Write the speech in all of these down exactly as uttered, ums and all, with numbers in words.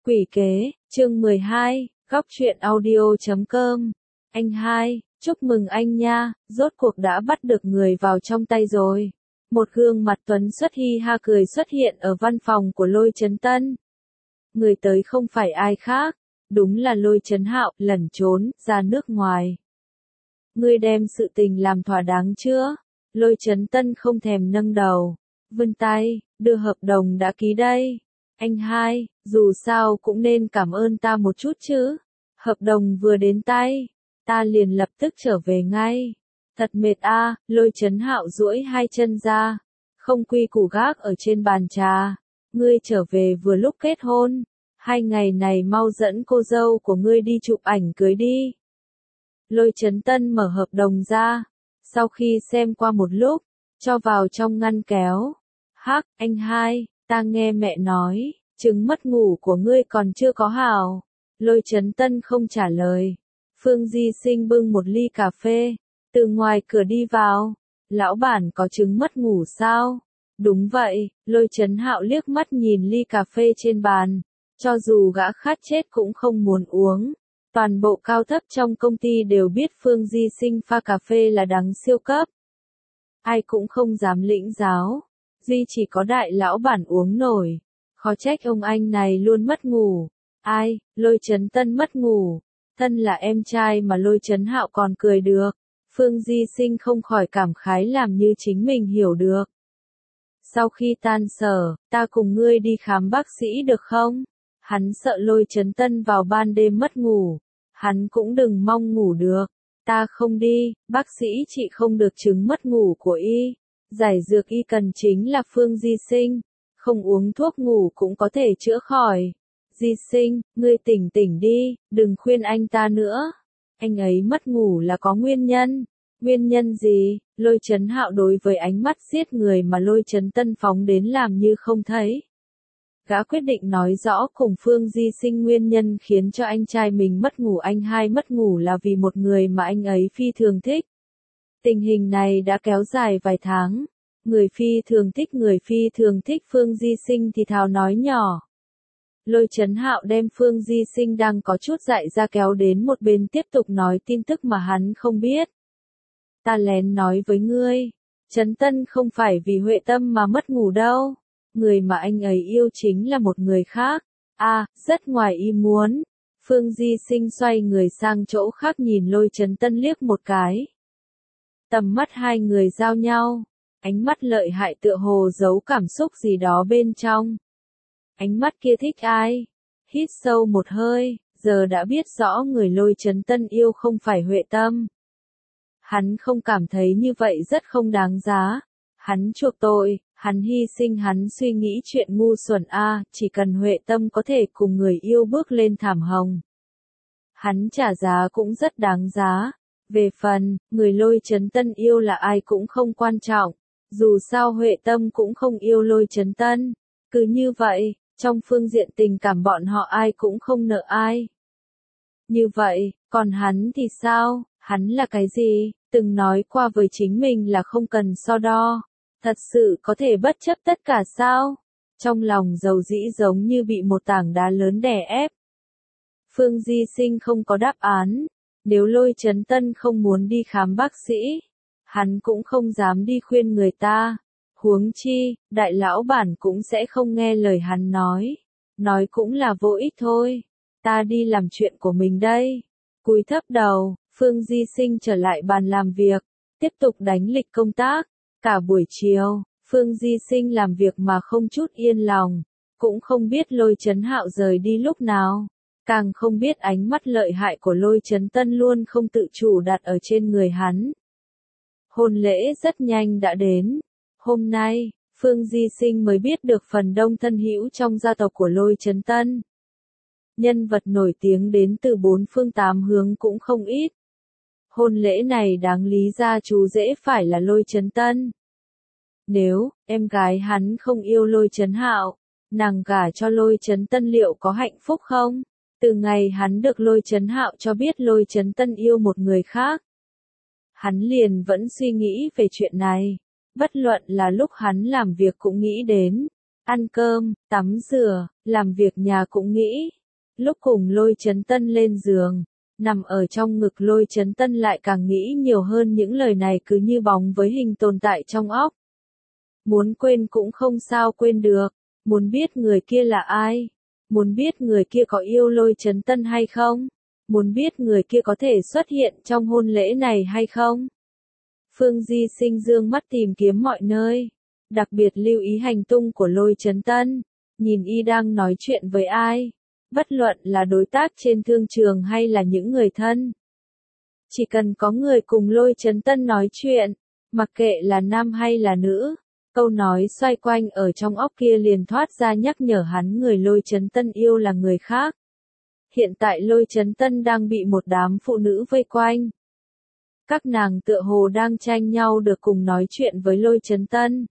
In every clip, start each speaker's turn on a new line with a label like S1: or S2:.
S1: Quỷ kế, chương mười hai, góc truyện audio chấm com. Anh hai, chúc mừng anh nha, rốt cuộc đã bắt được người vào trong tay rồi. Một gương mặt tuấn xuất hi ha cười xuất hiện ở văn phòng của Lôi Chấn Tân. Người tới không phải ai khác, đúng là Lôi Chấn Hạo, lẩn trốn ra nước ngoài. Ngươi đem sự tình làm thỏa đáng chưa? Lôi Chấn Tân không thèm nâng đầu, vươn tay, đưa hợp đồng đã ký đây. Anh hai, dù sao cũng nên cảm ơn ta một chút chứ. Hợp đồng vừa đến tay, ta liền lập tức trở về ngay. Thật mệt a, à, Lôi Chấn Hạo duỗi hai chân ra, không quy củ gác ở trên bàn trà. Ngươi trở về vừa lúc kết hôn, hai ngày này mau dẫn cô dâu của ngươi đi chụp ảnh cưới đi. Lôi Chấn Tân mở hợp đồng ra, sau khi xem qua một lúc, cho vào trong ngăn kéo. Hắc, anh hai, ta nghe mẹ nói, chứng mất ngủ của ngươi còn chưa có hảo. Lôi Chấn Tân không trả lời. Phương Di Sinh bưng một ly cà phê, từ ngoài cửa đi vào. Lão bản có chứng mất ngủ sao? Đúng vậy, Lôi Chấn Hạo liếc mắt nhìn ly cà phê trên bàn. Cho dù gã khát chết cũng không muốn uống. Toàn bộ cao thấp trong công ty đều biết Phương Di Sinh pha cà phê là đắng siêu cấp. Ai cũng không dám lĩnh giáo. Duy chỉ có đại lão bản uống nổi. Khó trách ông anh này luôn mất ngủ. Ai, Lôi Chấn Tân mất ngủ. Thân là em trai mà Lôi Chấn Hạo còn cười được. Phương Di Sinh không khỏi cảm khái làm như chính mình hiểu được. Sau khi tan sở, ta cùng ngươi đi khám bác sĩ được không? Hắn sợ Lôi Chấn Tân vào ban đêm mất ngủ. Hắn cũng đừng mong ngủ được. Ta không đi, bác sĩ chị không được chứng mất ngủ của y. Giải dược y cần chính là Phương Di Sinh. Không uống thuốc ngủ cũng có thể chữa khỏi. Di Sinh, ngươi tỉnh tỉnh đi, đừng khuyên anh ta nữa. Anh ấy mất ngủ là có nguyên nhân. Nguyên nhân gì? Lôi Chấn Hạo đối với ánh mắt giết người mà Lôi Chấn Tân phóng đến làm như không thấy. Gã quyết định nói rõ cùng Phương Di Sinh nguyên nhân khiến cho anh trai mình mất ngủ. Anh hai mất ngủ là vì một người mà anh ấy phi thường thích. Tình hình này đã kéo dài vài tháng. Người phi thường thích người phi thường thích Phương Di Sinh thì thào nói nhỏ. Lôi Chấn Hạo đem Phương Di Sinh đang có chút dại ra kéo đến một bên tiếp tục nói tin tức mà hắn không biết. Ta lén nói với ngươi, Chấn Tân không phải vì Huệ Tâm mà mất ngủ đâu. Người mà anh ấy yêu chính là một người khác. À, rất ngoài ý muốn. Phương Di Sinh xoay người sang chỗ khác nhìn Lôi Chấn Tân liếc một cái. Tầm mắt hai người giao nhau. Ánh mắt lợi hại tựa hồ giấu cảm xúc gì đó bên trong. Ánh mắt kia thích ai? Hít sâu một hơi, giờ đã biết rõ người Lôi Chấn Tân yêu không phải Huệ Tâm. Hắn không cảm thấy như vậy rất không đáng giá. Hắn chuộc tội, hắn hy sinh hắn suy nghĩ chuyện ngu xuẩn a, chỉ cần Huệ Tâm có thể cùng người yêu bước lên thảm hồng. Hắn trả giá cũng rất đáng giá. Về phần, người Lôi Chấn Tân yêu là ai cũng không quan trọng. Dù sao Huệ Tâm cũng không yêu Lôi Chấn Tân. Cứ như vậy, trong phương diện tình cảm bọn họ ai cũng không nợ ai. Như vậy, còn hắn thì sao? Hắn là cái gì? Từng nói qua với chính mình là không cần so đo. Thật sự có thể bất chấp tất cả sao? Trong lòng dầu dĩ giống như bị một tảng đá lớn đè ép. Phương Di Sinh không có đáp án. Nếu Lôi Chấn Tân không muốn đi khám bác sĩ, hắn cũng không dám đi khuyên người ta. Huống chi, đại lão bản cũng sẽ không nghe lời hắn nói. Nói cũng là vô ích thôi. Ta đi làm chuyện của mình đây. Cúi thấp đầu, Phương Di Sinh trở lại bàn làm việc. Tiếp tục đánh lịch công tác. Cả buổi chiều, Phương Di Sinh làm việc mà không chút yên lòng. Cũng không biết Lôi Chấn Hạo rời đi lúc nào. Càng không biết ánh mắt lợi hại của Lôi Chấn Tân luôn không tự chủ đặt ở trên người hắn. Hôn lễ rất nhanh đã đến. Hôm nay, Phương Di Sinh mới biết được phần đông thân hữu trong gia tộc của Lôi Chấn Tân. Nhân vật nổi tiếng đến từ bốn phương tám hướng cũng không ít. Hôn lễ này đáng lý ra chú rể phải là Lôi Chấn Tân. Nếu, em gái hắn không yêu Lôi Chấn Hạo, nàng gả cho Lôi Chấn Tân liệu có hạnh phúc không? Từ ngày hắn được Lôi Chấn Hạo cho biết Lôi Chấn Tân yêu một người khác. Hắn liền vẫn suy nghĩ về chuyện này. Bất luận là lúc hắn làm việc cũng nghĩ đến. ăn cơm, tắm rửa, làm việc nhà cũng nghĩ. Lúc cùng Lôi Chấn Tân lên giường, nằm ở trong ngực Lôi Chấn Tân lại càng nghĩ nhiều hơn, những lời này cứ như bóng với hình tồn tại trong óc. Muốn quên cũng không sao quên được, muốn biết người kia là ai, muốn biết người kia có yêu Lôi Chấn Tân hay không, muốn biết người kia có thể xuất hiện trong hôn lễ này hay không. Phương Di Sinh dương mắt tìm kiếm mọi nơi, đặc biệt lưu ý hành tung của Lôi Chấn Tân, nhìn y đang nói chuyện với ai, bất luận là đối tác trên thương trường hay là những người thân. Chỉ cần có người cùng Lôi Chấn Tân nói chuyện, mặc kệ là nam hay là nữ, câu nói xoay quanh ở trong óc kia liền thoát ra nhắc nhở hắn người Lôi Chấn Tân yêu là người khác. Hiện tại Lôi Chấn Tân đang bị một đám phụ nữ vây quanh. Các nàng tựa hồ đang tranh nhau được cùng nói chuyện với Lôi Chấn Tân.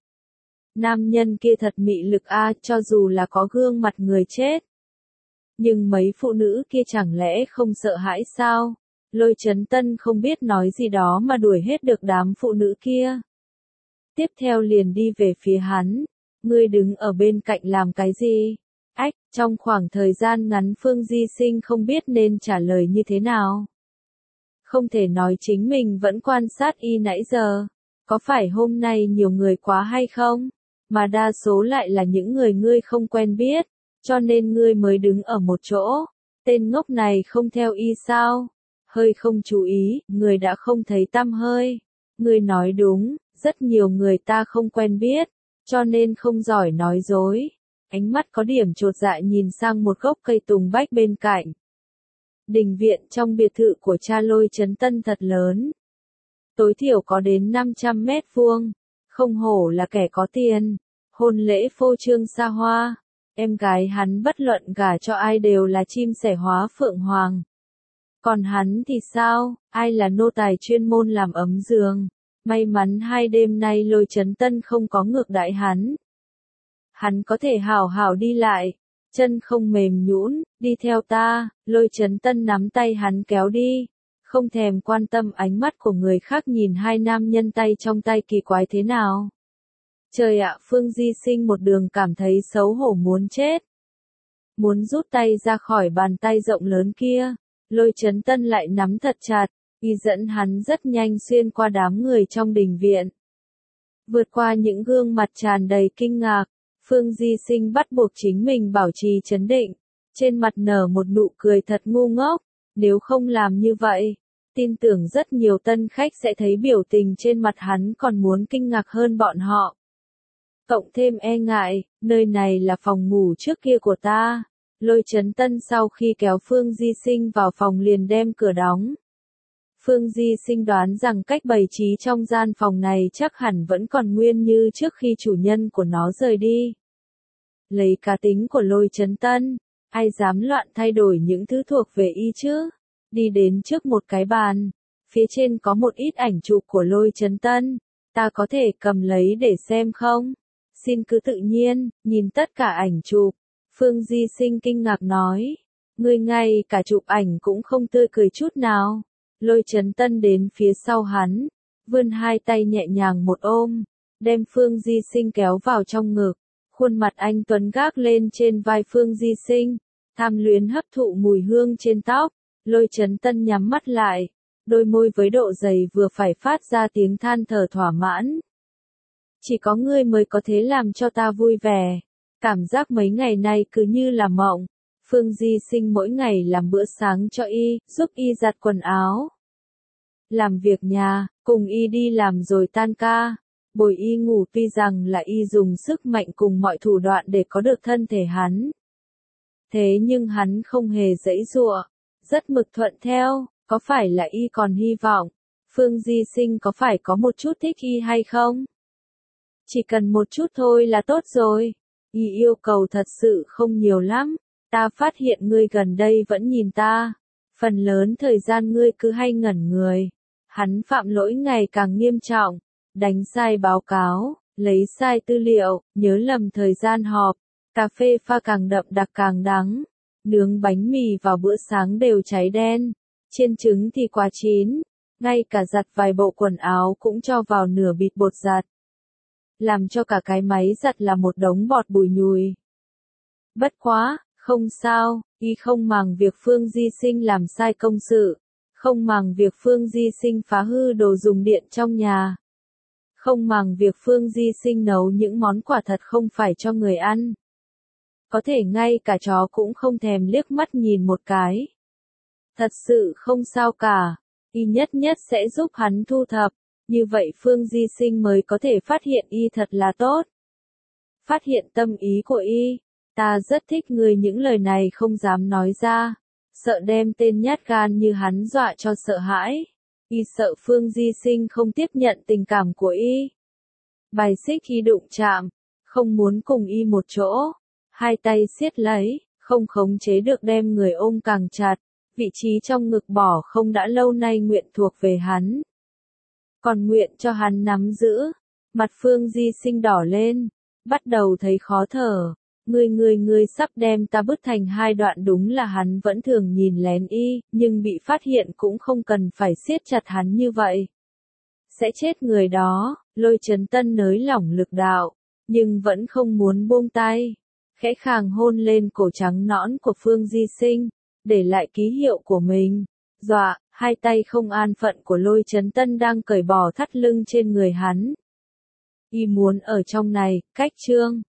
S1: Nam nhân kia thật mị lực a, cho dù là có gương mặt người chết. Nhưng mấy phụ nữ kia chẳng lẽ không sợ hãi sao? Lôi Chấn Tân không biết nói gì đó mà đuổi hết được đám phụ nữ kia. Tiếp theo liền đi về phía hắn. Ngươi đứng ở bên cạnh làm cái gì? Ách, trong khoảng thời gian ngắn Phương Di Sinh không biết nên trả lời như thế nào. Không thể nói chính mình vẫn quan sát y nãy giờ. Có phải hôm nay nhiều người quá hay không? Mà đa số lại là những người ngươi không quen biết, cho nên ngươi mới đứng ở một chỗ. Tên ngốc này không theo y sao? Hơi không chú ý, người đã không thấy tăm hơi. Ngươi nói đúng, rất nhiều người ta không quen biết, cho nên không giỏi nói dối. Ánh mắt có điểm chột dạ nhìn sang một gốc cây tùng bách bên cạnh. Đình viện trong biệt thự của cha Lôi Chấn Tân thật lớn. Tối thiểu có đến năm trăm mét vuông. Không hổ là kẻ có tiền. Hôn lễ phô trương xa hoa. Em gái hắn bất luận gả cho ai đều là chim sẻ hóa phượng hoàng. Còn hắn thì sao, ai là nô tài chuyên môn làm ấm giường. May mắn hai đêm nay Lôi Chấn Tân không có ngược đãi hắn. Hắn có thể hào hào đi lại, chân không mềm nhũn, đi theo ta. Lôi Chấn Tân nắm tay hắn kéo đi, không thèm quan tâm ánh mắt của người khác nhìn hai nam nhân tay trong tay kỳ quái thế nào. Trời ạ, Phương Di Sinh một đường cảm thấy xấu hổ muốn chết. Muốn rút tay ra khỏi bàn tay rộng lớn kia, Lôi Chấn Tân lại nắm thật chặt, y dẫn hắn rất nhanh xuyên qua đám người trong đình viện. Vượt qua những gương mặt tràn đầy kinh ngạc, Phương Di Sinh bắt buộc chính mình bảo trì trấn định, trên mặt nở một nụ cười thật ngu ngốc, nếu không làm như vậy, tin tưởng rất nhiều tân khách sẽ thấy biểu tình trên mặt hắn còn muốn kinh ngạc hơn bọn họ. Cộng thêm e ngại, nơi này là phòng ngủ trước kia của ta. Lôi Chấn Tân sau khi kéo Phương Di Sinh vào phòng liền đem cửa đóng. Phương Di Sinh đoán rằng cách bày trí trong gian phòng này chắc hẳn vẫn còn nguyên như trước khi chủ nhân của nó rời đi. Lấy cá tính của Lôi Chấn Tân, ai dám loạn thay đổi những thứ thuộc về y chứ? Đi đến trước một cái bàn, phía trên có một ít ảnh chụp của Lôi Chấn Tân, ta có thể cầm lấy để xem không? Xin cứ tự nhiên, nhìn tất cả ảnh chụp. Phương Di Sinh kinh ngạc nói, ngươi ngay cả chụp ảnh cũng không tươi cười chút nào. Lôi Chấn Tân đến phía sau hắn, vươn hai tay nhẹ nhàng một ôm, đem Phương Di Sinh kéo vào trong ngực, khuôn mặt anh tuấn gác lên trên vai Phương Di Sinh, tham luyến hấp thụ mùi hương trên tóc. Lôi Chấn Tân nhắm mắt lại, đôi môi với độ dày vừa phải phát ra tiếng than thở thỏa mãn. Chỉ có ngươi mới có thể làm cho ta vui vẻ. Cảm giác mấy ngày nay cứ như là mộng. Phương Di Sinh mỗi ngày làm bữa sáng cho y, giúp y giặt quần áo, làm việc nhà, cùng y đi làm rồi tan ca, bồi y ngủ. Tuy rằng là y dùng sức mạnh cùng mọi thủ đoạn để có được thân thể hắn. Thế nhưng hắn không hề giãy giụa, rất mực thuận theo. Có phải là y còn hy vọng Phương Di Sinh có phải có một chút thích y hay không? Chỉ cần một chút thôi là tốt rồi. Y yêu cầu thật sự không nhiều lắm. Ta phát hiện ngươi gần đây vẫn nhìn ta. Phần lớn thời gian ngươi cứ hay ngẩn người. Hắn phạm lỗi ngày càng nghiêm trọng. Đánh sai báo cáo, lấy sai tư liệu, nhớ lầm thời gian họp. Cà phê pha càng đậm đặc càng đắng. Nướng bánh mì vào bữa sáng đều cháy đen. Chiên trứng thì quá chín. Ngay cả giặt vài bộ quần áo cũng cho vào nửa bịt bột giặt. làm cho cả cái máy giặt là một đống bọt bùi nhùi. Bất quá, không sao, y không màng việc Phương Di Sinh làm sai công sự, không màng việc Phương Di Sinh phá hư đồ dùng điện trong nhà, không màng việc Phương Di Sinh nấu những món quả thật không phải cho người ăn. Có thể ngay cả chó cũng không thèm liếc mắt nhìn một cái. Thật sự không sao cả, y nhất nhất sẽ giúp hắn thu thập, như vậy Phương Di Sinh mới có thể phát hiện y thật là tốt. Phát hiện tâm ý của y, ta rất thích người những lời này không dám nói ra, sợ đem tên nhát gan như hắn dọa cho sợ hãi. Y sợ Phương Di Sinh không tiếp nhận tình cảm của y. Bài xích y đụng chạm, không muốn cùng y một chỗ, hai tay siết lấy, không khống chế được đem người ôm càng chặt, vị trí trong ngực bỏ không đã lâu nay nguyện thuộc về hắn. Còn nguyện cho hắn nắm giữ, mặt Phương Di Sinh đỏ lên, bắt đầu thấy khó thở. Người người người sắp đem ta bứt thành hai đoạn, đúng là hắn vẫn thường nhìn lén y, nhưng bị phát hiện cũng không cần phải siết chặt hắn như vậy. Sẽ chết người đó, Lôi Chấn Tân nới lỏng lực đạo, nhưng vẫn không muốn buông tay. Khẽ khàng hôn lên cổ trắng nõn của Phương Di Sinh, để lại ký hiệu của mình. Dọa, hai tay không an phận của Lôi Chấn Tân đang cởi bỏ thắt lưng trên người hắn. Y muốn ở trong này, cách chương.